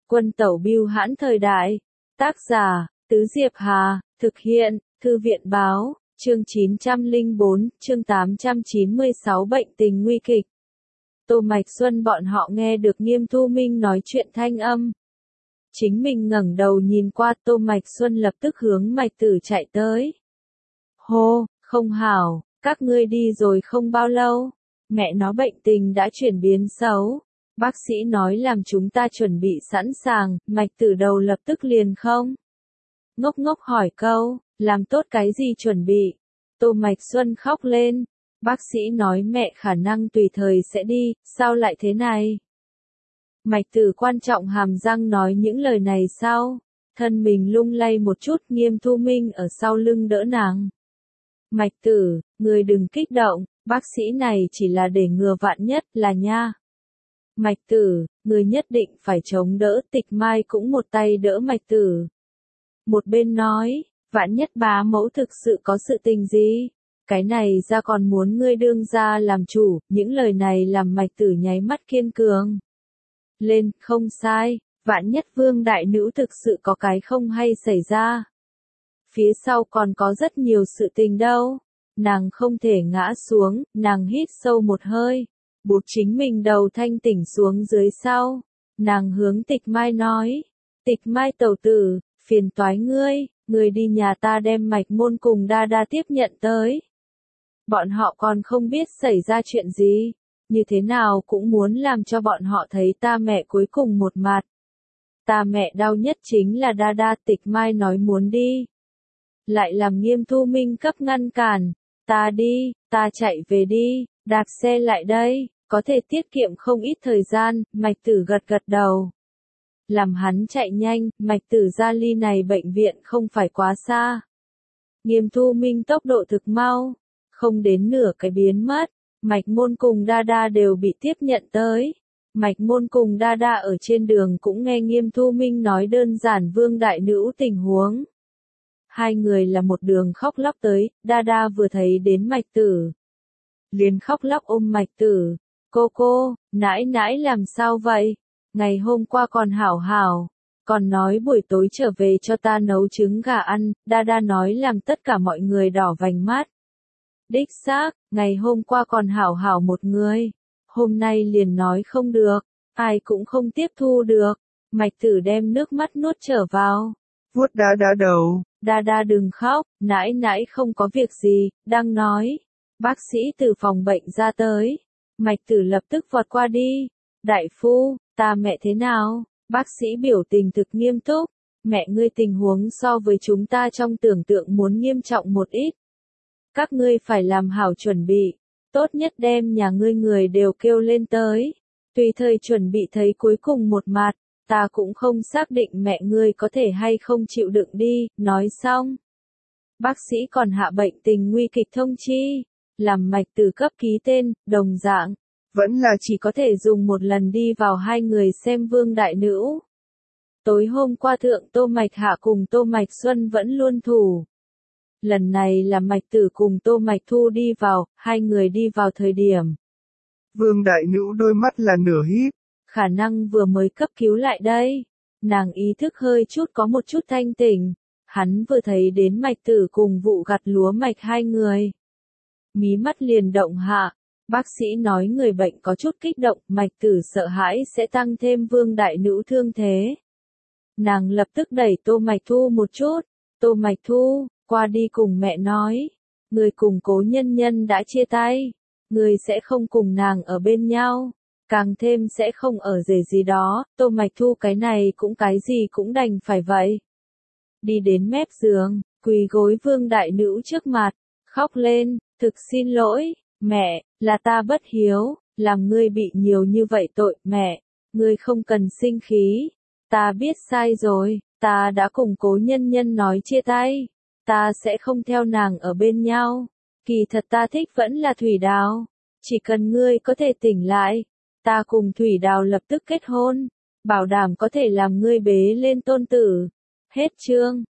Quân tẩu bưu hãn thời đại. Tác giả, Tứ Diệp Hà, thực hiện, Thư viện báo, chương 904, chương 896 bệnh tình nguy kịch. Tô Mạch Xuân bọn họ nghe được Nghiêm Thu Minh nói chuyện thanh âm. Chính mình ngẩng đầu nhìn qua, Tô Mạch Xuân lập tức hướng Mạch Tử chạy tới. Hô, không hảo, các ngươi đi rồi không bao lâu, mẹ nó bệnh tình đã chuyển biến xấu. Bác sĩ nói làm chúng ta chuẩn bị sẵn sàng, Mạch Tử đầu lập tức liền không. Ngốc ngốc hỏi câu, làm tốt cái gì chuẩn bị? Tô Mạch Xuân khóc lên. Bác sĩ nói mẹ khả năng tùy thời sẽ đi, sao lại thế này? Mạch Tử quan trọng hàm răng nói những lời này sau. Thân mình lung lay một chút, Nghiêm Thu Minh ở sau lưng đỡ nàng. Mạch Tử, người đừng kích động, bác sĩ này chỉ là để ngừa vạn nhất là nha. Mạch Tử, người nhất định phải chống đỡ. Tịch Mai cũng một tay đỡ Mạch Tử. Một bên nói, vạn nhất bá mẫu thực sự có sự tình gì? Cái này ra còn muốn ngươi đương ra làm chủ, những lời này làm Mạch Tử nháy mắt kiên cường. Lên, không sai, vạn nhất Vương đại nữ thực sự có cái không hay xảy ra. Phía sau còn có rất nhiều sự tình đâu. Nàng không thể ngã xuống, nàng hít sâu một hơi. Buộc chính mình đầu thanh tỉnh xuống dưới sau. Nàng hướng Tịch Mai nói. Tịch Mai tẩu tử, phiền toái ngươi đi nhà ta đem Mạch Môn cùng Đa Đa tiếp nhận tới. Bọn họ còn không biết xảy ra chuyện gì. Như thế nào cũng muốn làm cho bọn họ thấy ta mẹ cuối cùng một mặt. Ta mẹ đau nhất chính là Đa Đa. Tịch Mai nói muốn đi. Lại làm Nghiêm Thu Minh cấp ngăn cản. Ta đi, ta chạy về đi, đạp xe lại đây, có thể tiết kiệm không ít thời gian. Mạch Tử gật gật đầu. Làm hắn chạy nhanh, Mạch Tử ra ly này bệnh viện không phải quá xa. Nghiêm Thu Minh tốc độ thực mau, không đến nửa cái biến mất. Mạch Môn cùng Đa Đa đều bị tiếp nhận tới. Mạch Môn cùng Đa Đa ở trên đường cũng nghe Nghiêm Thu Minh nói đơn giản Vương đại nữ tình huống. Hai người là một đường khóc lóc tới, Đa Đa vừa thấy đến Mạch Tử. Liền khóc lóc ôm Mạch Tử. Cô, nãi nãi làm sao vậy? Ngày hôm qua còn hảo hảo, còn nói buổi tối trở về cho ta nấu trứng gà ăn. Đa Đa nói làm tất cả mọi người đỏ vành mắt. Đích xác, ngày hôm qua còn hảo hảo một người, hôm nay liền nói không được, ai cũng không tiếp thu được. Mạch Tử đem nước mắt nuốt trở vào, vuốt Đa Đa đầu. Đa Đa đừng khóc, nãi nãi không có việc gì, đang nói. Bác sĩ từ phòng bệnh ra tới, Mạch Tử lập tức vọt qua đi. Đại phu, ta mẹ thế nào? Bác sĩ biểu tình thực nghiêm túc. Mẹ ngươi tình huống so với chúng ta trong tưởng tượng muốn nghiêm trọng một ít. Các ngươi phải làm hảo chuẩn bị, tốt nhất đem nhà ngươi người đều kêu lên tới. Tùy thời chuẩn bị thấy cuối cùng một mặt, ta cũng không xác định mẹ ngươi có thể hay không chịu đựng đi. Nói xong, bác sĩ còn hạ bệnh tình nguy kịch thông chi, làm Mạch Tử cấp ký tên, đồng dạng. Vẫn là chỉ có thể dùng một lần đi vào hai người xem Vương đại nữ. Tối hôm qua thượng Tô Mạch Hạ cùng Tô Mạch Xuân vẫn luôn thủ. Lần này là Mạch Tử cùng Tô Mạch Thu đi vào, hai người đi vào thời điểm. Vương đại nữ đôi mắt là nửa híp. Khả năng vừa mới cấp cứu lại đây. Nàng ý thức hơi chút có một chút thanh tỉnh. Hắn vừa thấy đến Mạch Tử cùng vụ gặt lúa mạch hai người. Mí mắt liền động hạ. Bác sĩ nói người bệnh có chút kích động, Mạch Tử sợ hãi sẽ tăng thêm Vương đại nữ thương thế. Nàng lập tức đẩy Tô Mạch Thu một chút. Tô Mạch Thu, qua đi cùng mẹ nói. Người cùng Cố Nhân Nhân đã chia tay. Người sẽ không cùng nàng ở bên nhau. Càng thêm sẽ không ở rể gì đó. Tô Mạch Thu cái này cũng cái gì cũng đành phải vậy. Đi đến mép giường, quỳ gối Vương đại nữ trước mặt, khóc lên, thực xin lỗi. Mẹ, là ta bất hiếu, làm ngươi bị nhiều như vậy tội. Mẹ, ngươi không cần sinh khí. Ta biết sai rồi, ta đã cùng Cố Nhân Nhân nói chia tay. Ta sẽ không theo nàng ở bên nhau. Kỳ thật ta thích vẫn là Thủy Đào. Chỉ cần ngươi có thể tỉnh lại, ta cùng Thủy Đào lập tức kết hôn. Bảo đảm có thể làm ngươi bế lên tôn tử. Hết chương.